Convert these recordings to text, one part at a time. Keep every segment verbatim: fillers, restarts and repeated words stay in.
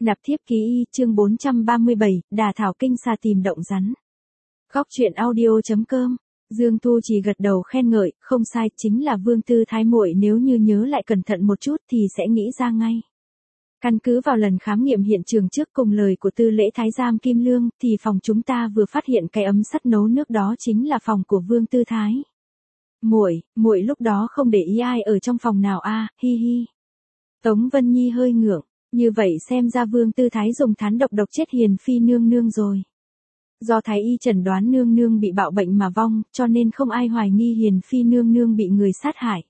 Nạp thiếp ký y, chương bốn trăm ba mươi bảy, Đà Thảo Kinh Xà tìm động rắn. Góc truyện audio.com. Dương Thu chỉ gật đầu khen ngợi, không sai, chính là Vương Tư Thái muội, nếu như nhớ lại cẩn thận một chút thì sẽ nghĩ ra ngay. Căn cứ vào lần khám nghiệm hiện trường trước cùng lời của tư lễ thái giám Kim Lương, thì phòng chúng ta vừa phát hiện cái ấm sắt nấu nước đó chính là phòng của Vương Tư Thái. Muội, muội lúc đó không để ý ai ở trong phòng nào a, à, hi hi. Tống Vân Nhi hơi ngượng, như vậy xem ra Vương Tư Thái dùng thán độc độc chết Hiền Phi nương nương rồi. Do thái y chẩn đoán nương nương bị bạo bệnh mà vong, cho nên không ai hoài nghi Hiền Phi nương nương bị người sát hại.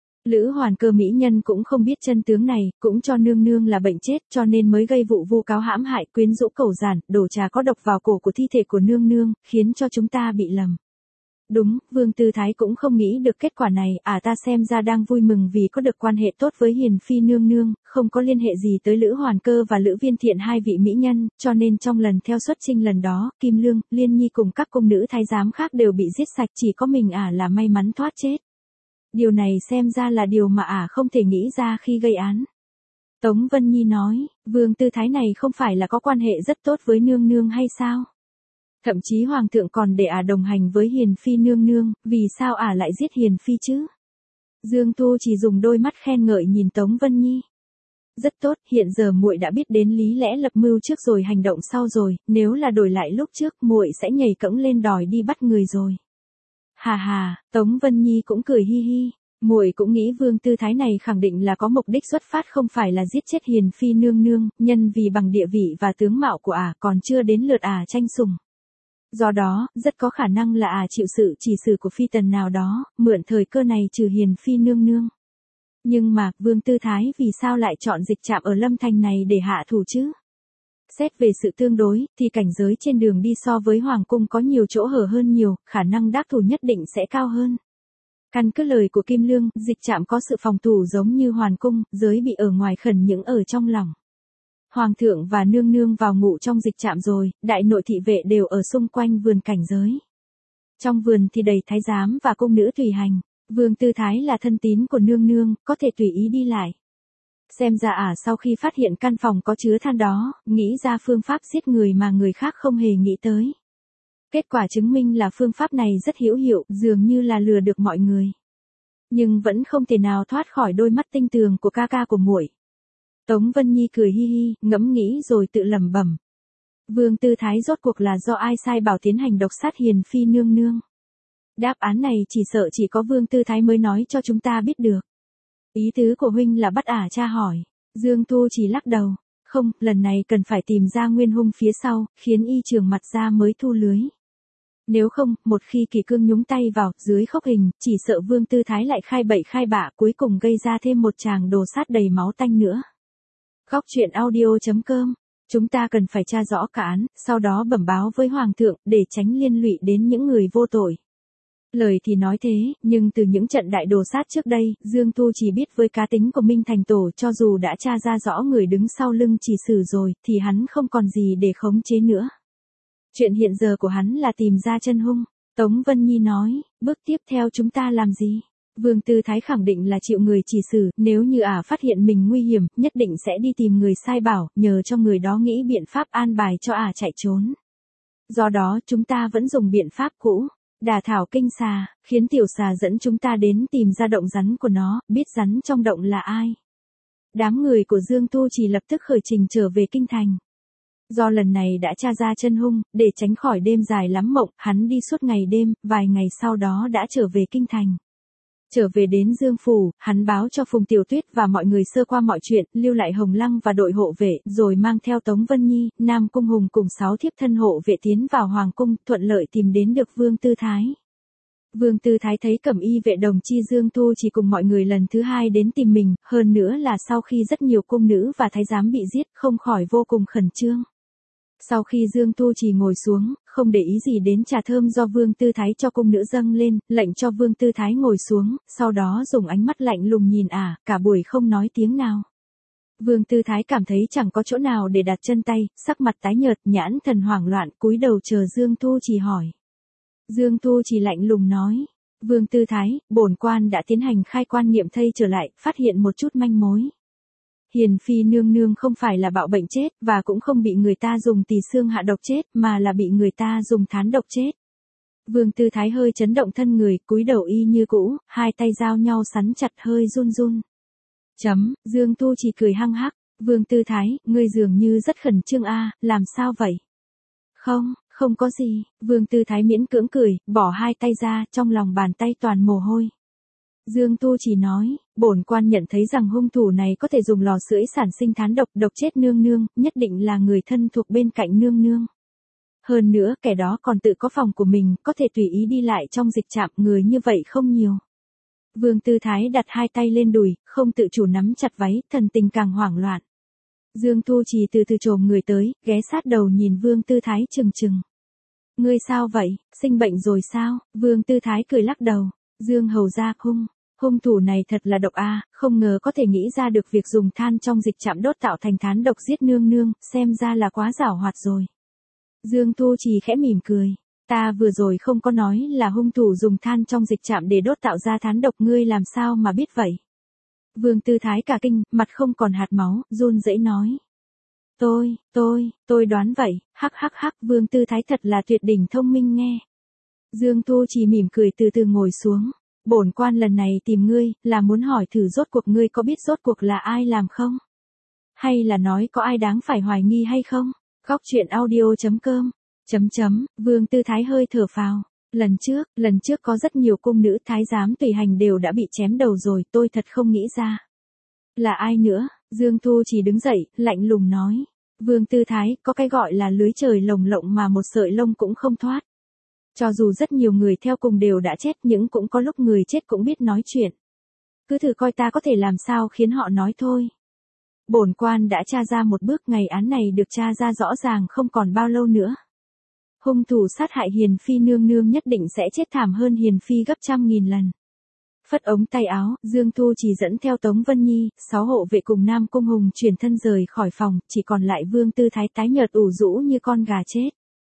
Lữ Hoàn Cơ mỹ nhân cũng không biết chân tướng này, cũng cho nương nương là bệnh chết, cho nên mới gây vụ vu cáo hãm hại, quyến rũ cẩu giản, đổ trà có độc vào cổ của thi thể của nương nương, khiến cho chúng ta bị lầm. Đúng, Vương Tư Thái cũng không nghĩ được kết quả này, à ta xem ra đang vui mừng vì có được quan hệ tốt với Hiền Phi nương nương, không có liên hệ gì tới Lữ Hoàn Cơ và Lữ Viên Thiện hai vị mỹ nhân, cho nên trong lần theo xuất chinh lần đó, Kim Lương, Liên Nhi cùng các cung nữ thái giám khác đều bị giết sạch, chỉ có mình ả à là may mắn thoát chết. Điều này xem ra là điều mà ả à không thể nghĩ ra khi gây án. Tống Vân Nhi nói, Vương Tư Thái này không phải là có quan hệ rất tốt với nương nương hay sao? Thậm chí Hoàng thượng còn để ả à đồng hành với Hiền Phi nương nương, vì sao ả à lại giết Hiền Phi chứ? Dương Thu chỉ dùng đôi mắt khen ngợi nhìn Tống Vân Nhi. Rất tốt, hiện giờ muội đã biết đến lý lẽ lập mưu trước rồi hành động sau rồi, nếu là đổi lại lúc trước muội sẽ nhảy cẫng lên đòi đi bắt người rồi. Hà hà, Tống Vân Nhi cũng cười hi hi, muội cũng nghĩ Vương Tư Thái này khẳng định là có mục đích xuất phát không phải là giết chết Hiền Phi nương nương, nhân vì bằng địa vị và tướng mạo của ả à còn chưa đến lượt ả à tranh sủng. Do đó, rất có khả năng là ả à chịu sự chỉ xử của phi tần nào đó, mượn thời cơ này trừ Hiền Phi nương nương. Nhưng mà, Vương Tư Thái vì sao lại chọn dịch trạm ở Lâm Thành này để hạ thủ chứ? Xét về sự tương đối, thì cảnh giới trên đường đi so với Hoàng cung có nhiều chỗ hở hơn nhiều, khả năng đắc thủ nhất định sẽ cao hơn. Căn cứ lời của Kim Lương, dịch trạm có sự phòng thủ giống như Hoàn cung, giới bị ở ngoài khẩn những ở trong lòng. Hoàng thượng và nương nương vào ngủ trong dịch trạm rồi, đại nội thị vệ đều ở xung quanh vườn cảnh giới. Trong vườn thì đầy thái giám và cung nữ tùy hành, Vương Tư Thái là thân tín của nương nương, có thể tùy ý đi lại. Xem ra ả à, sau khi phát hiện căn phòng có chứa than đó, nghĩ ra phương pháp giết người mà người khác không hề nghĩ tới. Kết quả chứng minh là phương pháp này rất hữu hiệu, dường như là lừa được mọi người. Nhưng vẫn không thể nào thoát khỏi đôi mắt tinh tường của ca ca của muội. Tống Vân Nhi cười hi hi, ngẫm nghĩ rồi tự lẩm bẩm. Vương Tư Thái rốt cuộc là do ai sai bảo tiến hành độc sát Hiền Phi nương nương? Đáp án này chỉ sợ chỉ có Vương Tư Thái mới nói cho chúng ta biết được. Ý tứ của huynh là bắt ả tra hỏi. Dương Thu chỉ lắc đầu. Không, lần này cần phải tìm ra nguyên hung phía sau, khiến y trường mặt ra mới thu lưới. Nếu không, một khi Kỳ Cương nhúng tay vào, dưới khốc hình, chỉ sợ Vương Tư Thái lại khai bậy khai bạ cuối cùng gây ra thêm một tràng đồ sát đầy máu tanh nữa. Góc truyện audio.com. Chúng ta cần phải tra rõ cả án, sau đó bẩm báo với Hoàng thượng, để tránh liên lụy đến những người vô tội. Lời thì nói thế, nhưng từ những trận đại đồ sát trước đây, Dương Thu chỉ biết với cá tính của Minh Thành Tổ cho dù đã tra ra rõ người đứng sau lưng chỉ xử rồi, thì hắn không còn gì để khống chế nữa. Chuyện hiện giờ của hắn là tìm ra chân hung. Tống Vân Nhi nói, bước tiếp theo chúng ta làm gì? Vương Tư Thái khẳng định là chịu người chỉ xử, nếu như ả à phát hiện mình nguy hiểm, nhất định sẽ đi tìm người sai bảo, nhờ cho người đó nghĩ biện pháp an bài cho ả à chạy trốn. Do đó chúng ta vẫn dùng biện pháp cũ. Đả thảo kinh xà, khiến tiểu xà dẫn chúng ta đến tìm ra động rắn của nó, biết rắn trong động là ai. Đám người của Dương Thu chỉ lập tức khởi trình trở về kinh thành. Do lần này đã tra ra chân hung, để tránh khỏi đêm dài lắm mộng, hắn đi suốt ngày đêm, vài ngày sau đó đã trở về kinh thành. Trở về đến Dương Phủ, hắn báo cho Phùng Tiểu Tuyết và mọi người sơ qua mọi chuyện, lưu lại Hồng Lăng và đội hộ vệ, rồi mang theo Tống Vân Nhi, Nam Cung Hùng cùng sáu thiếp thân hộ vệ tiến vào Hoàng Cung, thuận lợi tìm đến được Vương Tư Thái. Vương Tư Thái thấy cẩm y vệ đồng chi Dương Thu chỉ cùng mọi người lần thứ hai đến tìm mình, hơn nữa là sau khi rất nhiều cung nữ và thái giám bị giết, không khỏi vô cùng khẩn trương. Sau khi Dương Thu chỉ ngồi xuống, không để ý gì đến trà thơm do Vương Tư Thái cho cung nữ dâng lên, lệnh cho Vương Tư Thái ngồi xuống, sau đó dùng ánh mắt lạnh lùng nhìn ả, à, cả buổi không nói tiếng nào. Vương Tư Thái cảm thấy chẳng có chỗ nào để đặt chân tay, sắc mặt tái nhợt, nhãn thần hoảng loạn, cúi đầu chờ Dương Thu chỉ hỏi. Dương Thu chỉ lạnh lùng nói, Vương Tư Thái, bổn quan đã tiến hành khai quan nghiệm thây trở lại, phát hiện một chút manh mối. Hiền phi nương nương không phải là bạo bệnh chết, và cũng không bị người ta dùng tỳ xương hạ độc chết, mà là bị người ta dùng thán độc chết. Vương Tư Thái hơi chấn động thân người, cúi đầu y như cũ, hai tay giao nhau sắn chặt hơi run run. Chấm, Dương Tu chỉ cười hăng hắc, Vương Tư Thái, ngươi dường như rất khẩn trương a, làm sao vậy? Không, không có gì, Vương Tư Thái miễn cưỡng cười, bỏ hai tay ra, trong lòng bàn tay toàn mồ hôi. Dương Tu chỉ nói, bổn quan nhận thấy rằng hung thủ này có thể dùng lò sưởi sản sinh thán độc, độc chết nương nương, nhất định là người thân thuộc bên cạnh nương nương. Hơn nữa, kẻ đó còn tự có phòng của mình, có thể tùy ý đi lại trong dịch trạm, người như vậy không nhiều. Vương Tư Thái đặt hai tay lên đùi, không tự chủ nắm chặt váy, thần tình càng hoảng loạn. Dương Tu Trì từ từ chồm người tới, ghé sát đầu nhìn Vương Tư Thái chừng chừng. Ngươi sao vậy, sinh bệnh rồi sao? Vương Tư Thái cười lắc đầu. Dương hầu ra hung, hung thủ này thật là độc a, không ngờ có thể nghĩ ra được việc dùng than trong dịch trạm đốt tạo thành thán độc giết nương nương, xem ra là quá giảo hoạt rồi. Dương Tu Trì khẽ mỉm cười. Ta vừa rồi không có nói là hung thủ dùng than trong dịch trạm để đốt tạo ra thán độc, ngươi làm sao mà biết vậy? Vương Tư Thái cả kinh, mặt không còn hạt máu, run rẩy nói. Tôi, tôi, tôi đoán vậy, hắc hắc hắc, Vương Tư Thái thật là tuyệt đỉnh thông minh nghe. Dương Tu Trì mỉm cười từ từ ngồi xuống. Bổn quan lần này tìm ngươi, là muốn hỏi thử rốt cuộc ngươi có biết rốt cuộc là ai làm không? Hay là nói có ai đáng phải hoài nghi hay không? Góc truyện audio chấm com. Chấm chấm, Vương Tư Thái hơi thở phào. Lần trước, lần trước có rất nhiều cung nữ thái giám tùy hành đều đã bị chém đầu rồi, tôi thật không nghĩ ra. Là ai nữa? Dương Tu chỉ đứng dậy, lạnh lùng nói. Vương Tư Thái, có cái gọi là lưới trời lồng lộng mà một sợi lông cũng không thoát. Cho dù rất nhiều người theo cùng đều đã chết, nhưng cũng có lúc người chết cũng biết nói chuyện. Cứ thử coi ta có thể làm sao khiến họ nói thôi. Bổn quan đã tra ra một bước, ngày án này được tra ra rõ ràng không còn bao lâu nữa. Hung thủ sát hại Hiền Phi nương nương nhất định sẽ chết thảm hơn Hiền Phi gấp trăm nghìn lần. Phất ống tay áo, Dương Thu chỉ dẫn theo Tống Vân Nhi, sáu hộ vệ cùng Nam Cung Hùng chuyển thân rời khỏi phòng, chỉ còn lại Vương Tư Thái tái nhợt ủ rũ như con gà chết.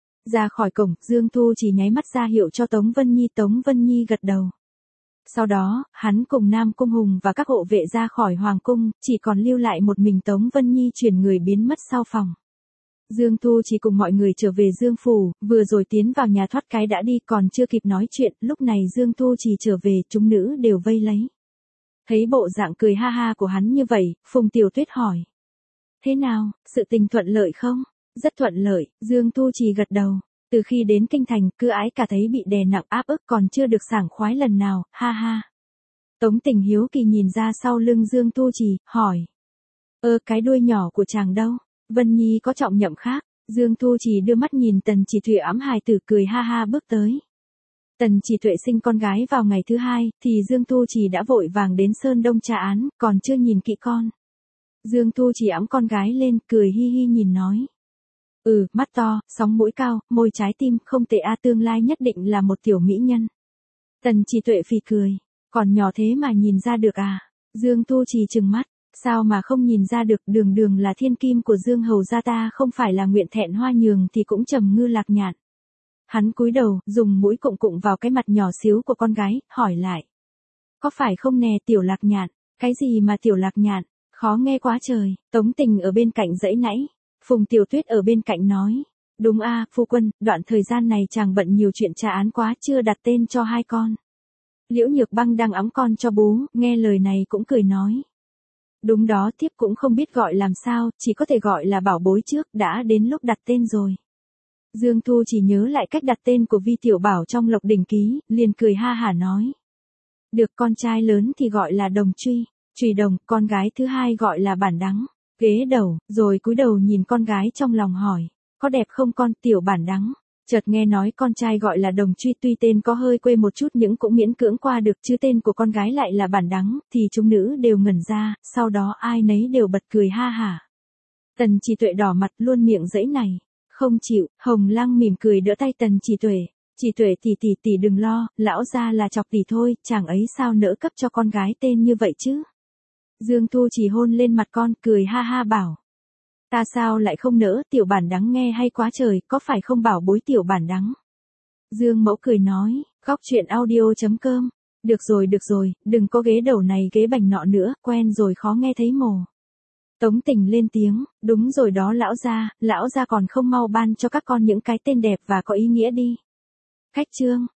Ra khỏi cổng, Dương Thu chỉ nháy mắt ra hiệu cho Tống Vân Nhi, Tống Vân Nhi gật đầu. Sau đó, hắn cùng Nam Cung Hùng và các hộ vệ ra khỏi Hoàng Cung, chỉ còn lưu lại một mình Tống Vân Nhi chuyển người biến mất sau phòng. Dương Thu chỉ cùng mọi người trở về Dương Phủ, vừa rồi tiến vào nhà thoát cái đã đi, còn chưa kịp nói chuyện, lúc này Dương Thu chỉ trở về, chúng nữ đều vây lấy. Thấy bộ dạng cười ha ha của hắn như vậy, Phùng Tiểu Tuyết hỏi. Thế nào, sự tình thuận lợi không? Rất thuận lợi, Dương Thu chỉ gật đầu. Từ khi đến Kinh Thành, cứ ái cả thấy bị đè nặng áp ức, còn chưa được sảng khoái lần nào, ha ha. Tống Tình hiếu kỳ nhìn ra sau lưng Dương Tu Trì, hỏi. Ơ cái đuôi nhỏ của chàng đâu? Vân Nhi có trọng nhậm khác. Dương Tu Trì đưa mắt nhìn Tần Chỉ Tuệ ẵm hài tử cười ha ha bước tới. Tần Chỉ Tuệ sinh con gái vào ngày thứ hai, thì Dương Tu Trì đã vội vàng đến Sơn Đông tra án, còn chưa nhìn kỹ con. Dương Tu Trì ẵm con gái lên, cười hi hi nhìn nói. Ừ, mắt to, sóng mũi cao, môi trái tim, không tệ a, tương lai nhất định là một tiểu mỹ nhân. Tần Chỉ Tuệ phì cười, còn nhỏ thế mà nhìn ra được à? Dương Tu Trì trừng mắt, sao mà không nhìn ra được, đường đường là thiên kim của Dương hầu gia ta, không phải là Nguyện Thẹn Hoa Nhường thì cũng Trầm Ngư Lạc Nhạn. Hắn cúi đầu, dùng mũi cụng cụng vào cái mặt nhỏ xíu của con gái, hỏi lại. Có phải không nè Tiểu Lạc Nhạn? Cái gì mà Tiểu Lạc Nhạn? Khó nghe quá trời. Tống Tình ở bên cạnh dãy nãy. Phùng Tiểu Tuyết ở bên cạnh nói. Đúng a, phu quân, đoạn thời gian này chàng bận nhiều chuyện tra án quá, chưa đặt tên cho hai con. Liễu Nhược Băng đang ẵm con cho bú, nghe lời này cũng cười nói. Đúng đó, thiếp cũng không biết gọi làm sao, chỉ có thể gọi là bảo bối trước, đã đến lúc đặt tên rồi. Dương Thu chỉ nhớ lại cách đặt tên của Vi Tiểu Bảo trong Lộc Đỉnh Ký, liền cười ha hả nói. Được, con trai lớn thì gọi là Đồng Truy, Trùy Đồng, con gái thứ hai gọi là Bản Đắng. Ghế đầu, rồi cúi đầu nhìn con gái trong lòng hỏi. Có đẹp không con, Tiểu Bản Đắng? Chợt nghe nói con trai gọi là Đồng Truy, tuy tên có hơi quê một chút nhưng cũng miễn cưỡng qua được, chứ tên của con gái lại là Bản Đắng, thì chúng nữ đều ngẩn ra, sau đó ai nấy đều bật cười ha hả. Tần Chỉ Tuệ đỏ mặt luôn miệng dãy này. Không chịu, Hồng Lăng mỉm cười đỡ tay Tần Chỉ Tuệ. Chỉ Tuệ tỷ tỷ tỷ đừng lo, lão gia là chọc tỷ thôi, chàng ấy sao nỡ cấp cho con gái tên như vậy chứ? Dương Thu chỉ hôn lên mặt con, cười ha ha bảo. Ta sao lại không nỡ, Tiểu Bản Đắng nghe hay quá trời, có phải không bảo bối Tiểu Bản Đắng? Dương Mẫu cười nói, góc truyện audio chấm com. Được rồi được rồi, đừng có ghế đầu này ghế bành nọ nữa, quen rồi khó nghe thấy mồ. Tống Tình lên tiếng, đúng rồi đó lão gia, lão gia còn không mau ban cho các con những cái tên đẹp và có ý nghĩa đi. Khách Trương,